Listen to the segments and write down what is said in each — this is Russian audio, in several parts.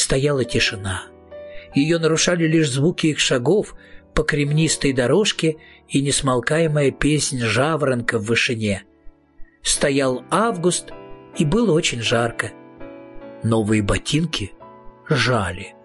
Стояла тишина. Ее нарушали лишь звуки их шагов по кремнистой дорожке и несмолкаемая песнь жаворонка в вышине. Стоял август, и было очень жарко. Новые ботинки жали.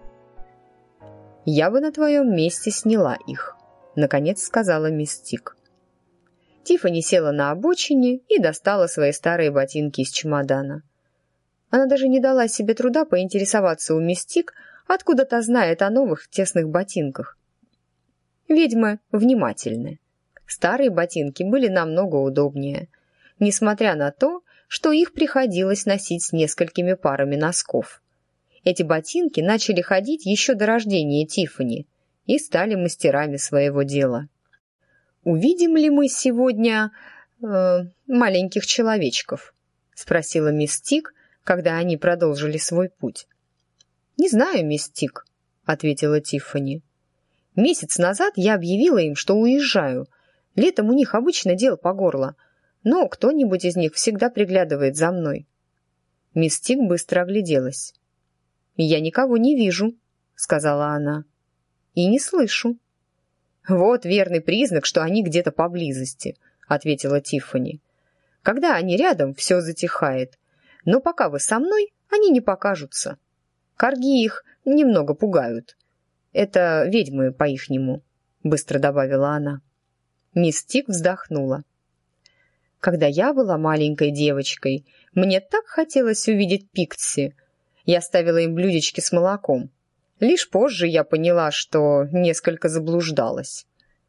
«Я бы на твоем месте сняла их», — наконец сказала мисс Тик. Тиффани села на обочине и достала свои старые ботинки из чемодана. Она даже не дала себе труда поинтересоваться у мисс Тик, откуда та знает о новых тесных ботинках. Ведьмы внимательны. Старые ботинки были намного удобнее, несмотря на то, что их приходилось носить с несколькими парами носков. Эти ботинки начали ходить еще до рождения Тиффани и стали мастерами своего дела. «Увидим ли мы сегодня маленьких человечков?» — спросила мисс Тик, когда они продолжили свой путь. «Не знаю, мисс Тик», — ответила Тиффани. «Месяц назад я объявила им, что уезжаю. Летом у них обычно дел по горло, но кто-нибудь из них всегда приглядывает за мной». Мисс Тик быстро огляделась. «Я никого не вижу», — сказала она, — «и не слышу». «Вот верный признак, что они где-то поблизости», — ответила Тиффани. «Когда они рядом, все затихает. Но пока вы со мной, они не покажутся. Корги их немного пугают. Это ведьмы по-ихнему», — быстро добавила она. Мисс Тик вздохнула. «Когда я была маленькой девочкой, мне так хотелось увидеть Пикси. Я ставила им блюдечки с молоком. Лишь позже я поняла, что несколько заблуждалась».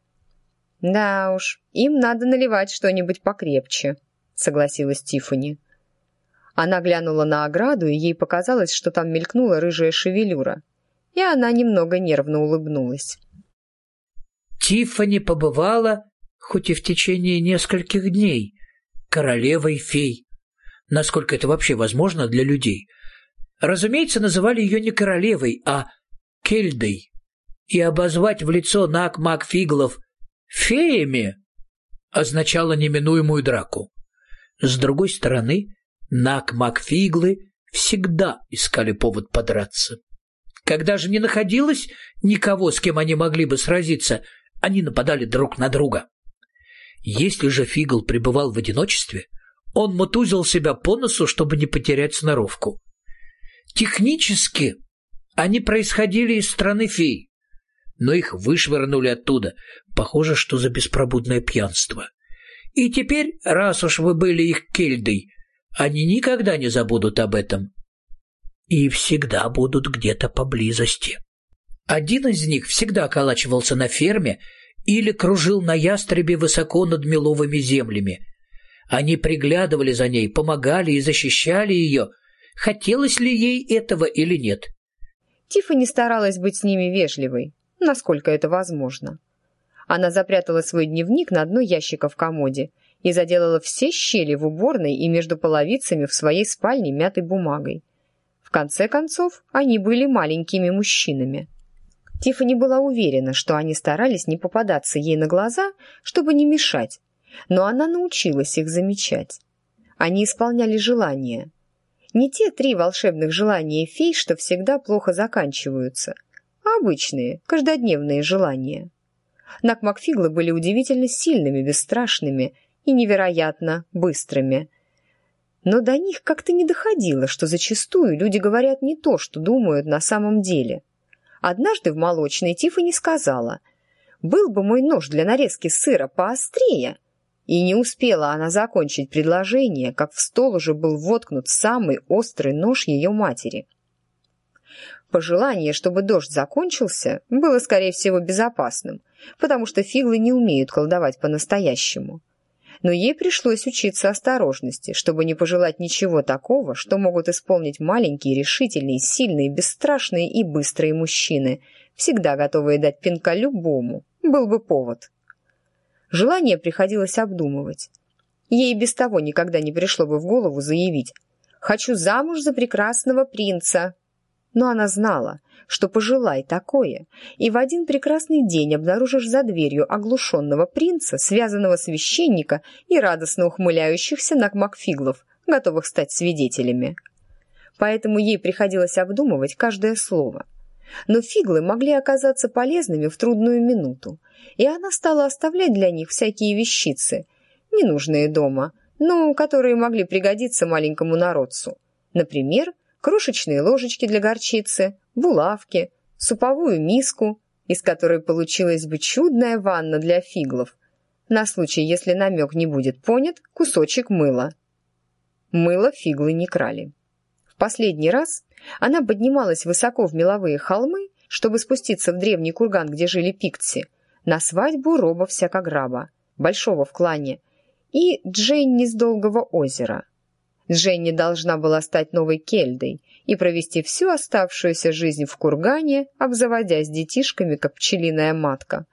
«Да уж, им надо наливать что-нибудь покрепче», — согласилась Тиффани. Она глянула на ограду, и ей показалось, что там мелькнула рыжая шевелюра, и она немного нервно улыбнулась. Тиффани побывала, хоть и в течение нескольких дней, королевой фей, насколько это вообще возможно для людей. Разумеется, называли ее не королевой, а Кельдой, и обозвать в лицо Нак-Мак-Фиглов феями означало неминуемую драку. С другой стороны, Нак-Мак-Фиглы всегда искали повод подраться. Когда же не находилось никого, с кем они могли бы сразиться, они нападали друг на друга. Если же Фигл пребывал в одиночестве, он мутузил себя по носу, чтобы не потерять сноровку. Технически они происходили из страны фей, но их вышвырнули оттуда, похоже, что за беспробудное пьянство. И теперь, раз уж вы были их Кельдой, они никогда не забудут об этом. И всегда будут где-то поблизости. Один из них всегда околачивался на ферме или кружил на ястребе высоко над меловыми землями. Они приглядывали за ней, помогали и защищали ее, хотелось ли ей этого или нет. Тиффани старалась быть с ними вежливой, насколько это возможно. Она запрятала свой дневник на дно ящика в комоде и заделала все щели в уборной и между половицами в своей спальне мятой бумагой. В конце концов, они были маленькими мужчинами. Тиффани была уверена, что они старались не попадаться ей на глаза, чтобы не мешать, но она научилась их замечать. Они исполняли желания. Не те 3 волшебных желания фей, что всегда плохо заканчиваются, а обычные, каждодневные желания. Нак-Макфиглы были удивительно сильными, бесстрашными и невероятно быстрыми. Но до них как-то не доходило, что зачастую люди говорят не то, что думают на самом деле. Однажды в молочной Тиффани сказала: «Был бы мой нож для нарезки сыра поострее». И не успела она закончить предложение, как в стол уже был воткнут самый острый нож ее матери. Пожелание, чтобы дождь закончился, было, скорее всего, безопасным, потому что фиглы не умеют колдовать по-настоящему. Но ей пришлось учиться осторожности, чтобы не пожелать ничего такого, что могут исполнить маленькие, решительные, сильные, бесстрашные и быстрые мужчины, всегда готовые дать пинка любому, был бы повод. Желание приходилось обдумывать. Ей без того никогда не пришло бы в голову заявить: «Хочу замуж за прекрасного принца». Но она знала, что пожелай такое, и в один прекрасный день обнаружишь за дверью оглушенного принца, связанного священника и радостно ухмыляющихся Нак-Макфиглов, готовых стать свидетелями. поэтому ей приходилось обдумывать каждое слово. Но фиглы могли оказаться полезными в трудную минуту, и она стала оставлять для них всякие вещицы, ненужные дома, но которые могли пригодиться маленькому народцу. Например, крошечные ложечки для горчицы, булавки, суповую миску, из которой получилась бы чудная ванна для фиглов. На случай, если намек не будет понят, кусочек мыла. Мыло фиглы не крали. В последний раз она поднималась высоко в меловые холмы, чтобы спуститься в древний курган, где жили пиктси, на свадьбу Роба Всякограба, большого в клане, и Дженни с Долгого озера. Дженни должна была стать новой Кельдой и провести всю оставшуюся жизнь в кургане, обзаводясь детишками, как пчелиная матка.